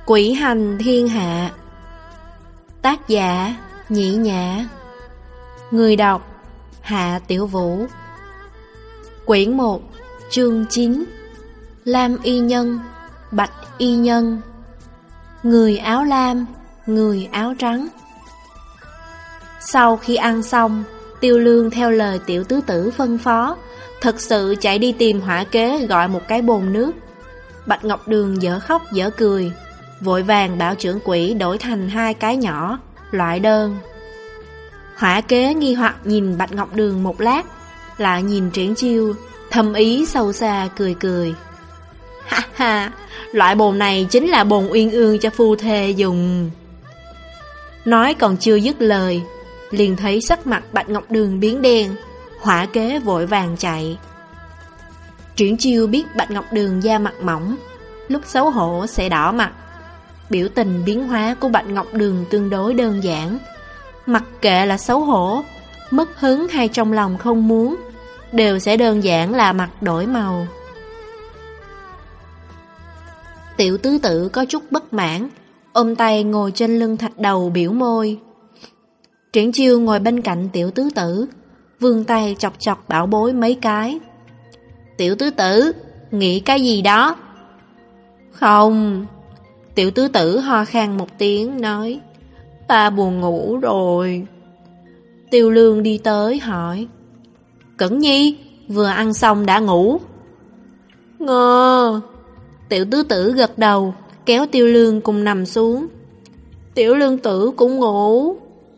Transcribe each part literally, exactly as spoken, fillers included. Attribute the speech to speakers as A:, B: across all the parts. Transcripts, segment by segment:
A: Quỷ hành thiên hạ. Tác giả Nhĩ Nhã. Người đọc Hạ Tiểu Vũ. Quyển một, chương chín. Lam y nhân, bạch y nhân. Người áo lam, người áo trắng. Sau khi ăn xong, Tiêu Lương theo lời tiểu tứ tử phân phó, thật sự chạy đi tìm hỏa kế gọi một cái bồn nước. Bạch Ngọc Đường dở khóc dở cười, vội vàng bảo trưởng quỹ đổi thành hai cái nhỏ, loại đơn. Hỏa kế nghi hoặc nhìn Bạch Ngọc Đường một lát, lại nhìn Triển Chiêu, thầm ý sâu xa cười cười. Ha ha, loại bồn này chính là bồn uyên ương cho phu thê dùng. Nói còn chưa dứt lời, liền thấy sắc mặt Bạch Ngọc Đường biến đen. Hỏa kế vội vàng chạy. Triển Chiêu biết Bạch Ngọc Đường da mặt mỏng, lúc xấu hổ sẽ đỏ mặt. Biểu tình biến hóa của Bạch Ngọc Đường tương đối đơn giản. Mặc kệ là xấu hổ, mất hứng hay trong lòng không muốn, đều sẽ đơn giản là mặt đổi màu. Tiểu tứ tử có chút bất mãn, ôm tay ngồi trên lưng thạch đầu biểu môi. Triển Chiêu ngồi bên cạnh tiểu tứ tử, vươn tay chọc chọc bảo bối mấy cái. Tiểu tứ tử, nghĩ cái gì đó? Không. Tiểu tứ tử ho khan một tiếng nói, ta buồn ngủ rồi. Tiêu Lương đi tới hỏi, Cẩn Nhi, vừa ăn xong đã ngủ? Ngờ. Tiểu tứ tử gật đầu, kéo Tiêu Lương cùng nằm xuống. Tiểu Lương tử cũng ngủ.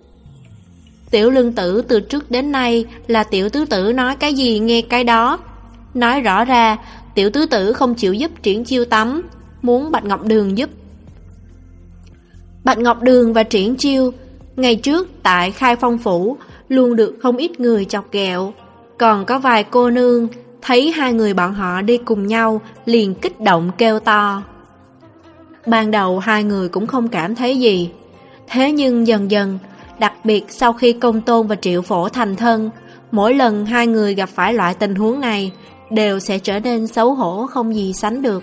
A: Tiểu Lương tử từ trước đến nay là tiểu tứ tử nói cái gì nghe cái đó. Nói rõ ra, tiểu tứ tử không chịu giúp Triển Chiêu tắm, muốn Bạch Ngọc Đường giúp. Bạch Ngọc Đường và Triển Chiêu ngày trước tại Khai Phong Phủ luôn được không ít người chọc ghẹo. Còn có vài cô nương thấy hai người bọn họ đi cùng nhau liền kích động kêu to. Ban đầu hai người cũng không cảm thấy gì. Thế nhưng dần dần, đặc biệt sau khi Công Tôn và Triệu Phổ thành thân, mỗi lần hai người gặp phải loại tình huống này đều sẽ trở nên xấu hổ không gì sánh được.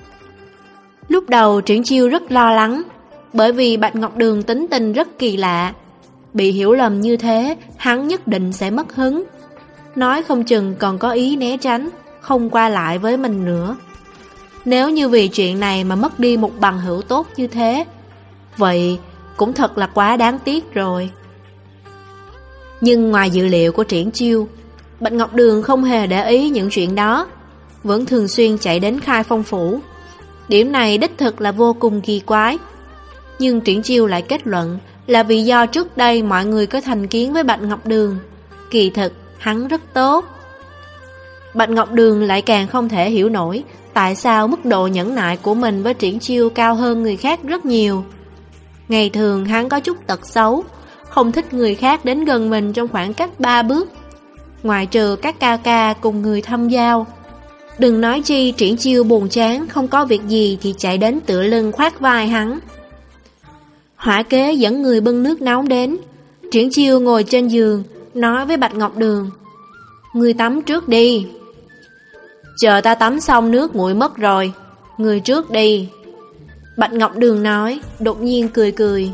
A: Lúc đầu Triển Chiêu rất lo lắng, bởi vì Bạch Ngọc Đường tính tình rất kỳ lạ. Bị hiểu lầm như thế, hắn nhất định sẽ mất hứng. Nói không chừng còn có ý né tránh, không qua lại với mình nữa. Nếu như vì chuyện này mà mất đi một bằng hữu tốt như thế, vậy cũng thật là quá đáng tiếc rồi. Nhưng ngoài dự liệu của Triển Chiêu, Bạch Ngọc Đường không hề để ý những chuyện đó, vẫn thường xuyên chạy đến Khai Phong Phủ. Điểm này đích thực là vô cùng kỳ quái. Nhưng Triển Chiêu lại kết luận là vì do trước đây mọi người có thành kiến với Bạch Ngọc Đường. Kỳ thực hắn rất tốt. Bạch Ngọc Đường lại càng không thể hiểu nổi tại sao mức độ nhẫn nại của mình với Triển Chiêu cao hơn người khác rất nhiều. Ngày thường hắn có chút tật xấu, không thích người khác đến gần mình trong khoảng cách ba bước, ngoại trừ các ca ca cùng người thâm giao. Đừng nói chi Triển Chiêu buồn chán, không có việc gì thì chạy đến tựa lưng khoác vai hắn. Hỏa kế dẫn người bưng nước nóng đến. Triển Chiêu ngồi trên giường, nói với Bạch Ngọc Đường, ngươi tắm trước đi. Chờ ta tắm xong nước nguội mất rồi, ngươi trước đi. Bạch Ngọc Đường nói, đột nhiên cười cười.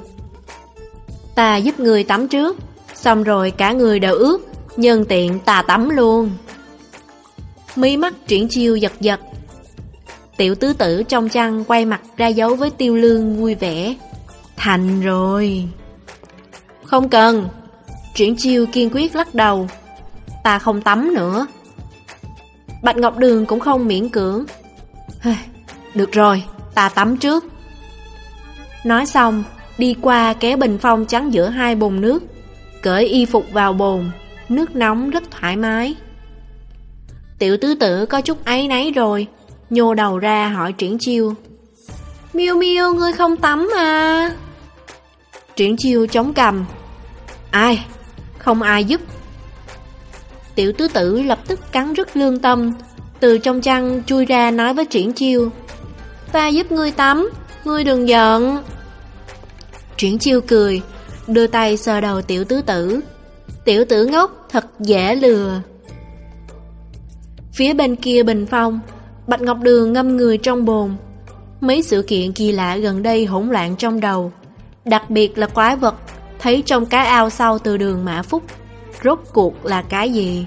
A: Ta giúp người tắm trước, xong rồi cả người đều ướt, nhân tiện ta tắm luôn. Mí mắt Triển Chiêu giật giật. Tiểu tứ tử trong chăn quay mặt ra dấu với Tiêu Lương vui vẻ. Thành rồi. Không cần. Triển Chiêu kiên quyết lắc đầu. Ta không tắm nữa. Bạch Ngọc Đường cũng không miễn cưỡng. Được rồi, ta tắm trước. Nói xong, đi qua kéo bình phong chắn giữa hai bồn nước, cởi y phục vào bồn. Nước nóng rất thoải mái. Tiểu tứ tử có chút áy náy rồi, nhô đầu ra hỏi Triển Chiêu, Miêu Miêu, ngươi không tắm à? Triển Chiêu chống cằm. Ai? Không ai giúp. Tiểu tứ tử lập tức cắn rứt lương tâm, từ trong chăn chui ra nói với Triển Chiêu, ta giúp ngươi tắm, ngươi đừng giận. Triển Chiêu cười, đưa tay sờ đầu tiểu tứ tử. Tiểu tử ngốc, thật dễ lừa. Phía bên kia bình phong, Bạch Ngọc Đường ngâm người trong bồn. Mấy sự kiện kỳ lạ gần đây hỗn loạn trong đầu, đặc biệt là quái vật thấy trong cái ao sau từ đường Mã Phúc. Rốt cuộc là cái gì?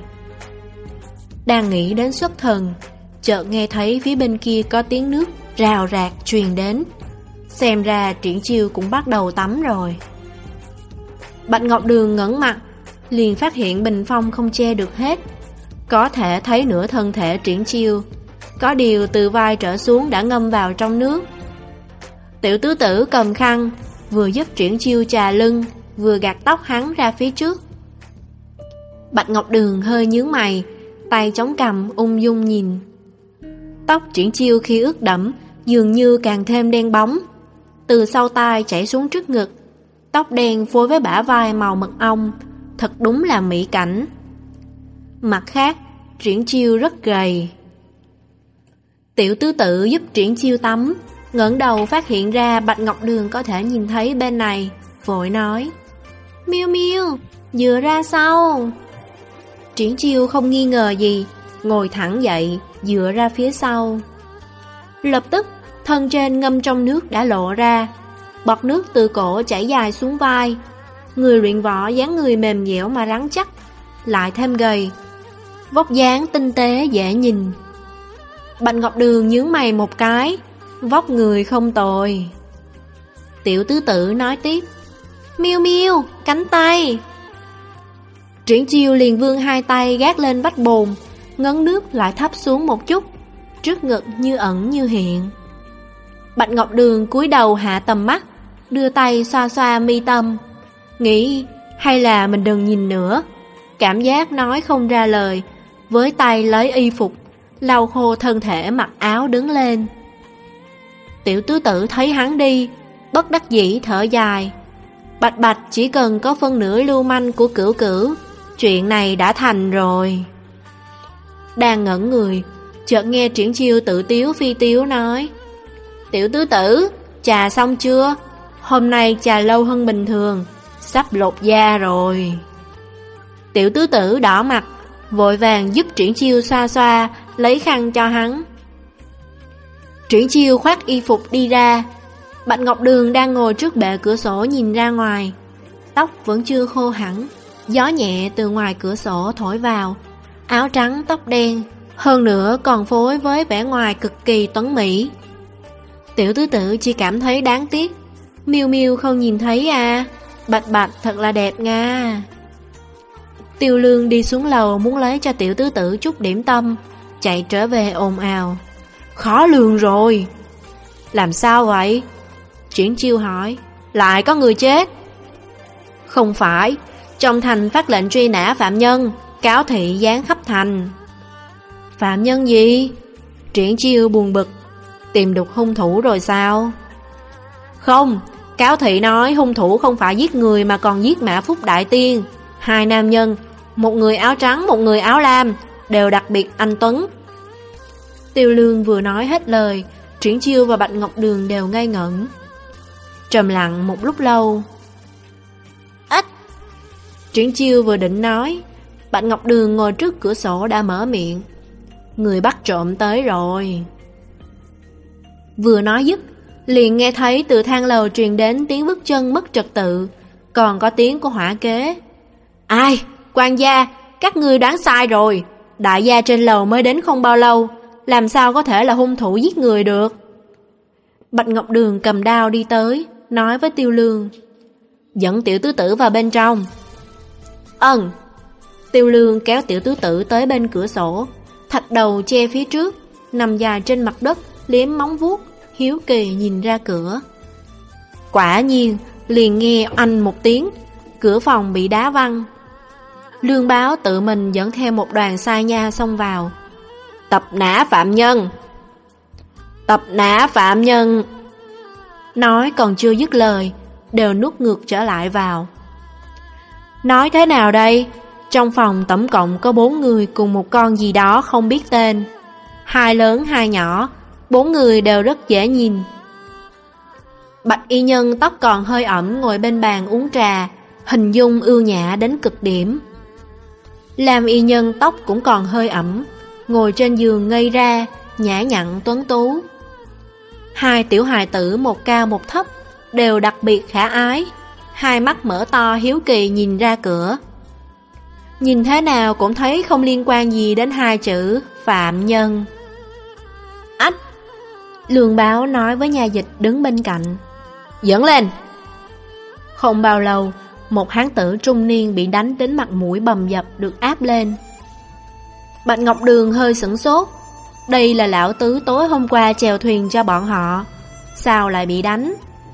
A: Đang nghĩ đến xuất thần, chợt nghe thấy phía bên kia có tiếng nước rào rạc truyền đến. Xem ra Triển Chiêu cũng bắt đầu tắm rồi. Bạch Ngọc Đường ngẩng mặt, liền phát hiện bình phong không che được hết, có thể thấy nửa thân thể Triển Chiêu, có điều từ vai trở xuống đã ngâm vào trong nước. Tiểu tứ tử cầm khăn, vừa giúp Triển Chiêu chà lưng, vừa gạt tóc hắn ra phía trước. Bạch Ngọc Đường hơi nhướng mày, tay chống cằm ung dung nhìn. Tóc Triển Chiêu khi ướt đẫm dường như càng thêm đen bóng, từ sau tai chảy xuống trước ngực. Tóc đen phối với bả vai màu mật ong, thật đúng là mỹ cảnh. Mặt khác, Triển Chiêu rất gầy. Tiểu tứ tự giúp Triển Chiêu tắm, ngẩng đầu phát hiện ra Bạch Ngọc Đường có thể nhìn thấy bên này, vội nói: Miêu Miêu, dựa ra sau. Triển Chiêu không nghi ngờ gì, ngồi thẳng dậy, dựa ra phía sau. Lập tức, thân trên ngâm trong nước đã lộ ra, bọt nước từ cổ chảy dài xuống vai. Người luyện võ dáng người mềm dẻo mà rắn chắc, lại thêm gầy, vóc dáng tinh tế dễ nhìn. Bạch Ngọc Đường nhướng mày một cái, vóc người không tồi. Tiểu tứ tự nói tiếp: Miêu Miêu, cánh tay. Triển Chiêu liền vươn hai tay gác lên vách bồn, ngấn nước lại thấp xuống một chút, trước ngực như ẩn như hiện. Bạch Ngọc Đường cúi đầu hạ tầm mắt, đưa tay xoa xoa mi tâm, nghĩ hay là mình đừng nhìn nữa. Cảm giác nói không ra lời, với tay lấy y phục lau khô thân thể, mặc áo đứng lên. Tiểu tứ tử thấy hắn đi, bất đắc dĩ thở dài. Bạch Bạch chỉ cần có phân nửa lưu manh của Cửu Cửu, chuyện này đã thành rồi. Đang ngẩn người, chợt nghe Triển Chiêu tự tiếu phi tiếu nói: Tiểu tứ tử, trà xong chưa? Hôm nay trà lâu hơn bình thường, sắp lột da rồi. Tiểu tứ tử đỏ mặt, vội vàng giúp Triển Chiêu xoa xoa, lấy khăn cho hắn. Triển Chiêu khoác y phục đi ra. Bạch Ngọc Đường đang ngồi trước bệ cửa sổ nhìn ra ngoài, tóc vẫn chưa khô hẳn, gió nhẹ từ ngoài cửa sổ thổi vào, áo trắng tóc đen, hơn nữa còn phối với vẻ ngoài cực kỳ tuấn mỹ. Tiểu tứ tử chỉ cảm thấy đáng tiếc, Miêu Miêu không nhìn thấy à, Bạch Bạch thật là đẹp nga. Tiêu Lương đi xuống lầu muốn lấy cho tiểu tứ tử chút điểm tâm, chạy trở về ồn ào: Khó lường rồi. Làm sao vậy? Triển Chiêu hỏi. Lại có người chết? Không phải, trong thành phát lệnh truy nã phạm nhân, cáo thị giáng khắp thành. Phạm nhân gì? Triển Chiêu buồn bực. Tìm được hung thủ rồi sao? Không, cáo thị nói hung thủ không phải giết người mà còn giết Mã Phúc Đại Tiên. Hai nam nhân, một người áo trắng, một người áo lam, đều đặc biệt anh tuấn. Tiêu Lương vừa nói hết lời, Triển Chiêu và Bạch Ngọc Đường đều ngây ngẩn. Trầm lặng một lúc lâu. Ách! Triển Chiêu vừa định nói, Bạch Ngọc Đường ngồi trước cửa sổ đã mở miệng: Người bắt trộm tới rồi. Vừa nói dứt, liền nghe thấy từ thang lầu truyền đến tiếng bước chân mất trật tự, còn có tiếng của hỏa kế. Ai? Quan gia, các ngươi đoán sai rồi. Đại gia trên lầu mới đến không bao lâu, làm sao có thể là hung thủ giết người được? Bạch Ngọc Đường cầm đao đi tới, nói với Tiêu Lương: Dẫn tiểu tứ tử vào bên trong. Ừm. Tiêu Lương kéo tiểu tứ tử tới bên cửa sổ, thạch đầu che phía trước, nằm dài trên mặt đất, liếm móng vuốt, hiếu kỳ nhìn ra cửa. Quả nhiên, liền nghe anh một tiếng, cửa phòng bị đá văng. Lương Báo tự mình dẫn theo một đoàn sai nha xông vào. Tập nã phạm nhân. Tập nã phạm nhân. Nói còn chưa dứt lời, đều nuốt ngược trở lại vào. Nói thế nào đây? Trong phòng tổng cộng có bốn người cùng một con gì đó không biết tên. Hai lớn hai nhỏ, bốn người đều rất dễ nhìn. Bạch y nhân tóc còn hơi ẩm ngồi bên bàn uống trà, hình dung ưu nhã đến cực điểm. Lam y nhân tóc cũng còn hơi ẩm, ngồi trên giường ngây ra, nhã nhặn tuấn tú. Hai tiểu hài tử một cao một thấp, đều đặc biệt khả ái, hai mắt mở to hiếu kỳ nhìn ra cửa. Nhìn thế nào cũng thấy không liên quan gì đến hai chữ phạm nhân. Ách! Lương Báo nói với nha dịch đứng bên cạnh. Dẫn lên! Không bao lâu, một hán tử trung niên bị đánh đến mặt mũi bầm dập được áp lên. Bạch Ngọc Đường hơi sửng sốt. Đây là lão tứ tối hôm qua chèo thuyền cho bọn họ, sao lại bị đánh?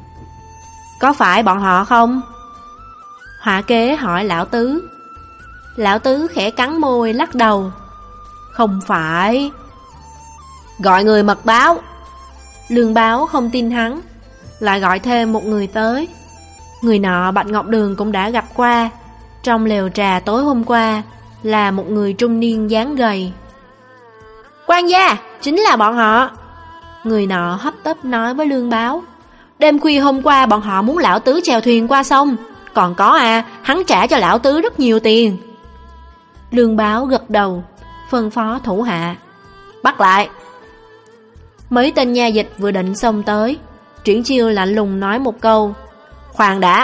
A: Có phải bọn họ không? Họa kế hỏi lão tứ. Lão tứ khẽ cắn môi lắc đầu. Không phải. Gọi người mật báo. Lương Báo không tin hắn, lại gọi thêm một người tới. Người nọ Bạch Ngọc Đường cũng đã gặp qua. Trong lều trà tối hôm qua là một người trung niên dáng gầy. Quan gia, chính là bọn họ. Người nọ hấp tấp nói với Lương Báo. Đêm khuya hôm qua bọn họ muốn lão tứ chèo thuyền qua sông. Còn có à, hắn trả cho lão tứ rất nhiều tiền. Lương Báo gật đầu, phân phó thủ hạ. Bắt lại. Mấy tên nha dịch vừa định xông tới, Triển Chiêu lạnh lùng nói một câu. Khoan đã.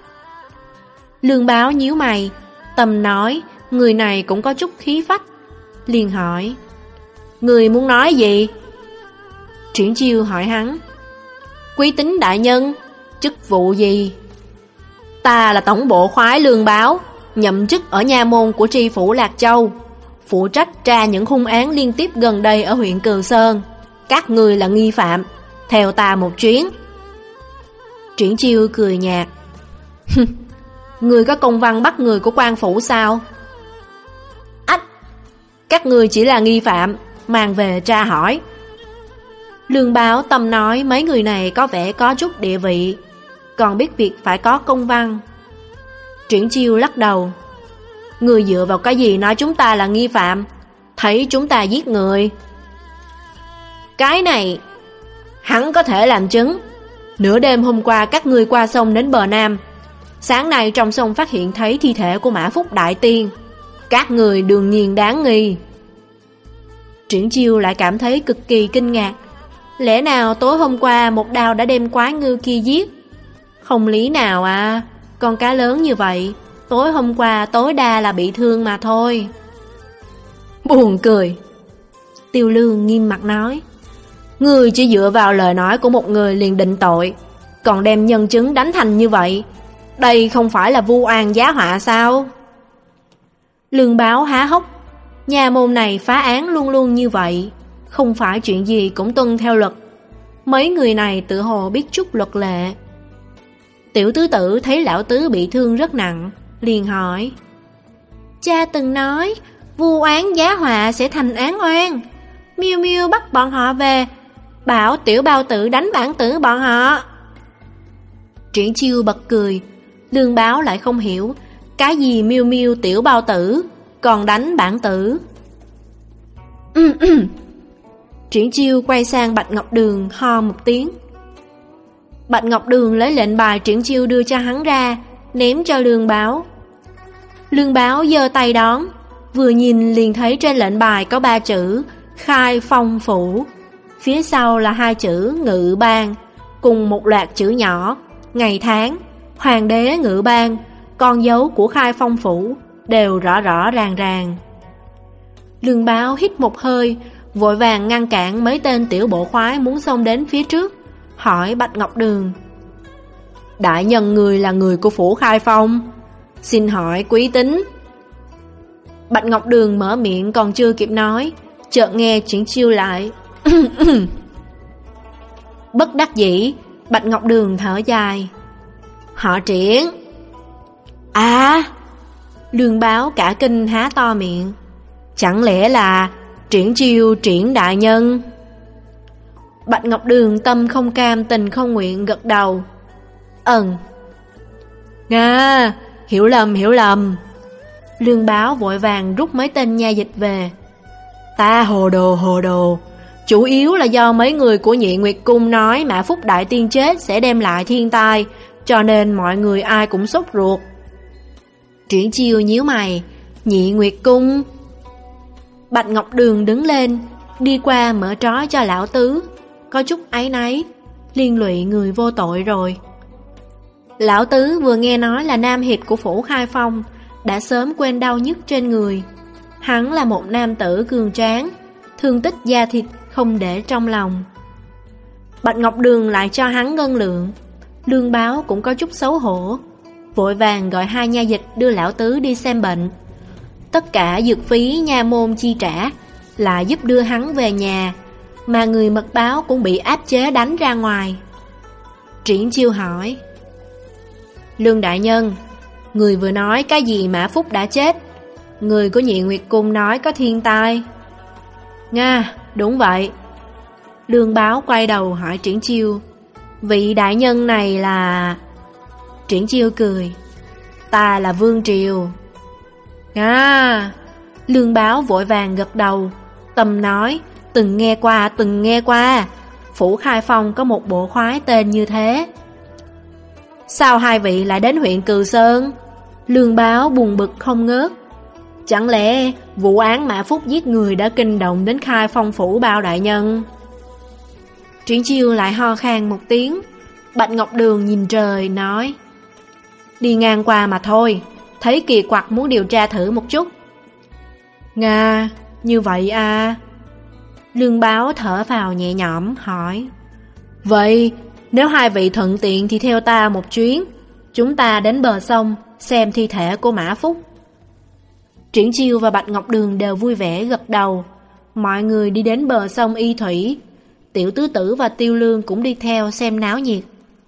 A: Lương Báo nhíu mày, tâm nói người này cũng có chút khí phách, liền hỏi. Người muốn nói gì? Triển Chiêu hỏi hắn. Quý tính đại nhân, chức vụ gì? Ta là tổng bộ khoái Lương Báo, nhậm chức ở nha môn của tri phủ Lạc Châu, phụ trách tra những hung án liên tiếp gần đây ở huyện Cừ Sơn. Các người là nghi phạm, theo ta một chuyến. Triển Chiêu cười nhạt. Người có công văn bắt người của quan phủ sao? Ách! Các người chỉ là nghi phạm, mang về tra hỏi. Lương Báo tâm nói mấy người này có vẻ có chút địa vị, còn biết việc phải có công văn. Triển Chiêu lắc đầu. Người dựa vào cái gì nói chúng ta là nghi phạm? Thấy chúng ta giết người? Cái này hắn có thể làm chứng. Nửa đêm hôm qua các ngươi qua sông đến bờ Nam, sáng nay trong sông phát hiện thấy thi thể của Mã Phúc Đại Tiên. Các người đương nhiên đáng nghi. Triển Chiêu lại cảm thấy cực kỳ kinh ngạc. Lẽ nào tối hôm qua một đao đã đem quái ngư kia giết? Không lý nào à. Con cá lớn như vậy, tối hôm qua tối đa là bị thương mà thôi. Buồn cười. Tiêu Lương nghiêm mặt nói. Người chỉ dựa vào lời nói của một người liền định tội, còn đem nhân chứng đánh thành như vậy. Đây không phải là vu oan giá họa sao? Lương Báo há hốc. Nhà môn này phá án luôn luôn như vậy, không phải chuyện gì cũng tuân theo luật. Mấy người này tự hồ biết chút luật lệ. Tiểu tứ tử thấy lão tứ bị thương rất nặng, liền hỏi. Cha từng nói vu oán giá họa sẽ thành án oan. Miêu Miêu bắt bọn họ về, bảo tiểu bao tử đánh bản tử bọn họ. Triển Chiêu bật cười. Lương Báo lại không hiểu, cái gì Miêu Miêu tiểu bao tử, còn đánh bản tử. Triển Chiêu quay sang Bạch Ngọc Đường ho một tiếng. Bạch Ngọc Đường lấy lệnh bài Triển Chiêu đưa cho hắn ra, ném cho Lương Báo. Lương Báo giơ tay đón, vừa nhìn liền thấy trên lệnh bài có ba chữ Khai Phong Phủ, phía sau là hai chữ Ngự Bang, cùng một loạt chữ nhỏ, ngày tháng, Hoàng đế Ngự Bang, con dấu của Khai Phong Phủ, đều rõ rõ ràng ràng. Lương Báo hít một hơi, vội vàng ngăn cản mấy tên tiểu bộ khoái muốn xông đến phía trước, hỏi Bạch Ngọc Đường. Đại nhân người là người của phủ Khai Phong, xin hỏi quý tính. Bạch Ngọc Đường mở miệng còn chưa kịp nói, chợt nghe Triển Chiêu lại. Bất đắc dĩ, Bạch Ngọc Đường thở dài. Họ Triển. À! Lương Báo cả kinh há to miệng. Chẳng lẽ là Triển Chiêu Triển đại nhân? Bạch Ngọc Đường tâm không cam tình không nguyện gật đầu. Ừm. Nga, hiểu lầm hiểu lầm. Lương Báo vội vàng rút mấy tên nha dịch về. Ta hồ đồ hồ đồ, chủ yếu là do mấy người của Nhị Nguyệt Cung nói Mã Phúc Đại Tiên chết sẽ đem lại thiên tai, cho nên mọi người ai cũng sốt ruột. Triển Chiêu nhíu mày. Nhị Nguyệt Cung? Bạch Ngọc Đường đứng lên, đi qua mở trói cho lão tứ, có chút áy náy, liên lụy người vô tội rồi. Lão Tứ vừa nghe nói là nam hiệp của phủ Khai Phong, đã sớm quên đau nhức trên người. Hắn là một nam tử cường tráng, thương tích da thịt không để trong lòng. Bạch Ngọc Đường lại cho hắn ngân lượng. Lương Báo cũng có chút xấu hổ, vội vàng gọi hai nha dịch đưa lão Tứ đi xem bệnh. Tất cả dược phí nha môn chi trả, lại giúp đưa hắn về nhà, mà người mật báo cũng bị áp chế đánh ra ngoài. Triển Chiêu hỏi: Lương đại nhân, người vừa nói cái gì Mã Phúc đã chết? Người của Nhị Nguyệt Cung nói có thiên tai. Nga, đúng vậy. Lương Báo quay đầu hỏi Triển Chiêu: Vị đại nhân này là... Triển Chiêu cười: Ta là Vương Triều. À, Lương Báo vội vàng gật đầu, tâm nói: Từng nghe qua, từng nghe qua. Phủ Khai Phong có một bộ khoái tên như thế. Sao hai vị lại đến huyện Cừ Sơn? Lương Báo buồn bực không ngớt. Chẳng lẽ vụ án Mã Phúc giết người đã kinh động đến Khai Phong phủ bao đại nhân? Triển Chiêu lại ho khan một tiếng. Bạch Ngọc Đường nhìn trời nói: Đi ngang qua mà thôi, thấy kỳ quặc muốn điều tra thử một chút. Nga, như vậy à? Lương Báo thở phào nhẹ nhõm hỏi: Vậy nếu hai vị thuận tiện thì theo ta một chuyến, chúng ta đến bờ sông xem thi thể của Mã Phúc. Triển Chiêu và Bạch Ngọc Đường đều vui vẻ gật đầu. Mọi người đi đến bờ sông Y Thủy. Tiểu Tứ Tử và Tiêu Lương cũng đi theo xem náo nhiệt.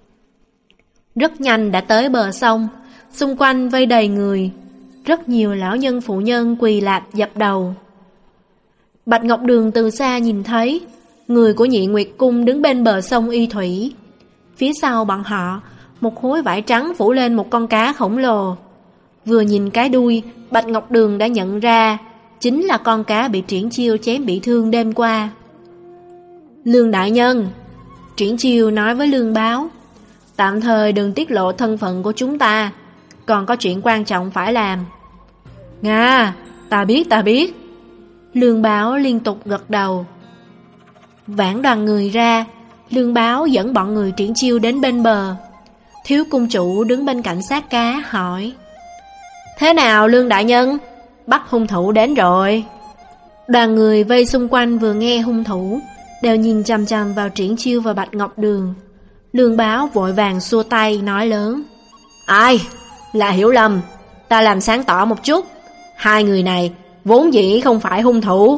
A: Rất nhanh đã tới bờ sông, xung quanh vây đầy người. Rất nhiều lão nhân phụ nhân quỳ lạp dập đầu. Bạch Ngọc Đường từ xa nhìn thấy người của Nhị Nguyệt Cung đứng bên bờ sông Y Thủy. Phía sau bọn họ, một khối vải trắng phủ lên một con cá khổng lồ. Vừa nhìn cái đuôi, Bạch Ngọc Đường đã nhận ra chính là con cá bị Triển Chiêu chém bị thương đêm qua. Lương đại nhân, Triển Chiêu nói với Lương Báo: Tạm thời đừng tiết lộ thân phận của chúng ta, còn có chuyện quan trọng phải làm. Nga, ta biết ta biết. Lương Báo liên tục gật đầu. Vãn đoàn người ra, Lương Báo dẫn bọn người Triển Chiêu đến bên bờ. Thiếu cung chủ đứng bên cạnh xác cá hỏi: Thế nào Lương đại nhân? Bắt hung thủ đến rồi. Đoàn người vây xung quanh vừa nghe hung thủ đều nhìn chằm chằm vào Triển Chiêu và Bạch Ngọc Đường. Lương Báo vội vàng xua tay nói lớn: Ai? Là hiểu lầm. Ta làm sáng tỏ một chút. Hai người này vốn dĩ không phải hung thủ.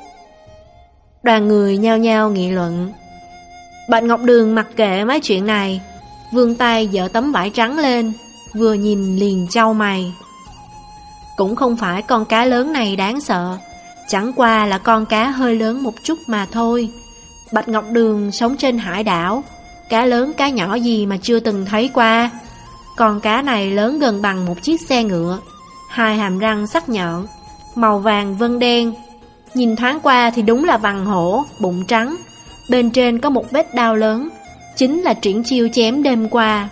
A: Đoàn người nhao nhao nghị luận. Bạch Ngọc Đường mặc kệ mấy chuyện này, vươn tay giở tấm vải trắng lên, vừa nhìn liền chau mày. Cũng không phải con cá lớn này đáng sợ, chẳng qua là con cá hơi lớn một chút mà thôi. Bạch Ngọc Đường sống trên hải đảo, cá lớn cá nhỏ gì mà chưa từng thấy qua. Con cá này lớn gần bằng một chiếc xe ngựa, hai hàm răng sắc nhọn, màu vàng vân đen. Nhìn thoáng qua thì đúng là vằn hổ, bụng trắng. Bên trên có một vết đao lớn, chính là Triển Chiêu chém đêm qua.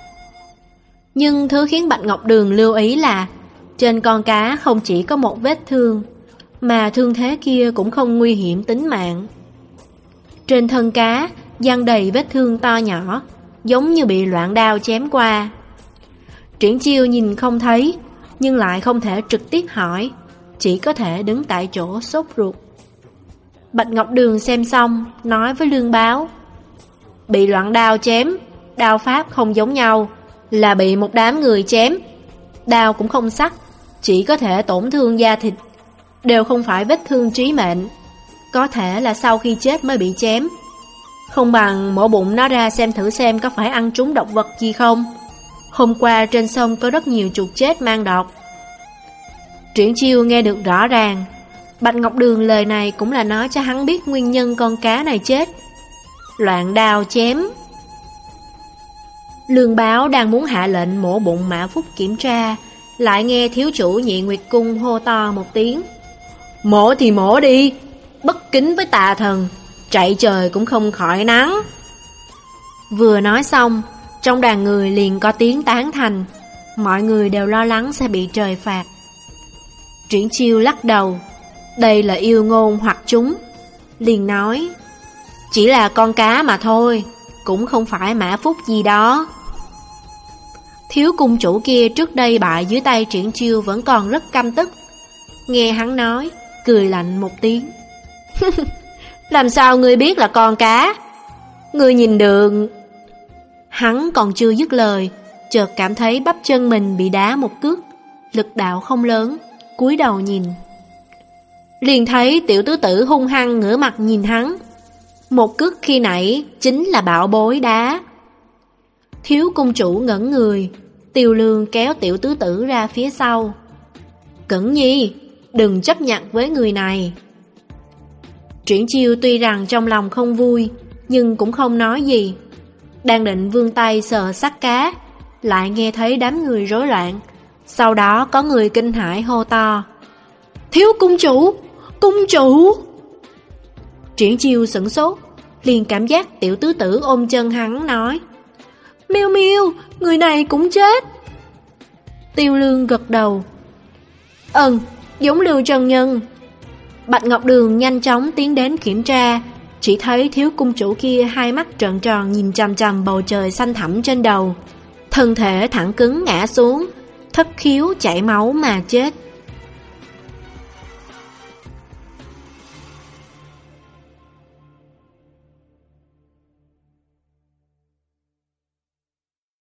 A: Nhưng thứ khiến Bạch Ngọc Đường lưu ý là trên con cá không chỉ có một vết thương, mà thương thế kia cũng không nguy hiểm tính mạng. Trên thân cá giăng đầy vết thương to nhỏ, giống như bị loạn đao chém qua. Triển Chiêu nhìn không thấy, nhưng lại không thể trực tiếp hỏi, chỉ có thể đứng tại chỗ sốt ruột. Bạch Ngọc Đường xem xong, nói với Lương Báo: Bị loạn đao chém, đao pháp không giống nhau, là bị một đám người chém. Đao cũng không sắc, chỉ có thể tổn thương da thịt, đều không phải vết thương trí mệnh. Có thể là sau khi chết mới bị chém. Không bằng mổ bụng nó ra xem thử xem có phải ăn trúng độc vật gì không. Hôm qua trên sông có rất nhiều chuột chết mang độc. Triển Chiêu nghe được rõ ràng. Bạch Ngọc Đường lời này cũng là nói cho hắn biết nguyên nhân con cá này chết. Loạn đao chém. Lương Báo đang muốn hạ lệnh mổ bụng Mã Phúc kiểm tra, lại nghe thiếu chủ Nhị Nguyệt Cung hô to một tiếng: Mổ thì mổ đi, bất kính với tà thần, chạy trời cũng không khỏi nắng. Vừa nói xong, trong đàn người liền có tiếng tán thành. Mọi người đều lo lắng sẽ bị trời phạt. Triển Chiêu lắc đầu, đây là yêu ngôn hoặc chúng, liền nói: Chỉ là con cá mà thôi, cũng không phải mã phúc gì đó. Thiếu cung chủ kia trước đây bại dưới tay Triển Chiêu vẫn còn rất căm tức. Nghe hắn nói, cười lạnh một tiếng. Làm sao ngươi biết là con cá? Ngươi nhìn được. Hắn còn chưa dứt lời, chợt cảm thấy bắp chân mình bị đá một cước, lực đạo không lớn, cúi đầu nhìn. Liền thấy tiểu tứ tử hung hăng ngửa mặt nhìn hắn. Một cước khi nãy chính là bảo bối đá. Thiếu cung chủ ngẩn người, Tiêu Lương kéo tiểu tứ tử ra phía sau. Cẩn nhi, đừng chấp nhận với người này. Triển Chiêu tuy rằng trong lòng không vui, nhưng cũng không nói gì. Đang định vươn tay sờ xác cá, lại nghe thấy đám người rối loạn. Sau đó có người kinh hãi hô to: Thiếu cung chủ! Cung chủ! Triển Chiêu sửng sốt, liền cảm giác tiểu tứ tử ôm chân hắn nói: Miêu Miêu, người này cũng chết. Tiêu Lương gật đầu: Ừm, giống Lưu Trần Nhân. Bạch Ngọc Đường nhanh chóng tiến đến kiểm tra, chỉ thấy thiếu cung chủ kia hai mắt trợn tròn nhìn chằm chằm bầu trời xanh thẳm trên đầu, thân thể thẳng cứng ngã xuống, thất khiếu chảy máu mà chết.